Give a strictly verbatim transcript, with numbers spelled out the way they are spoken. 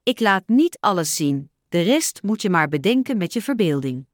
Ik laat niet alles zien, de rest moet je maar bedenken met je verbeelding.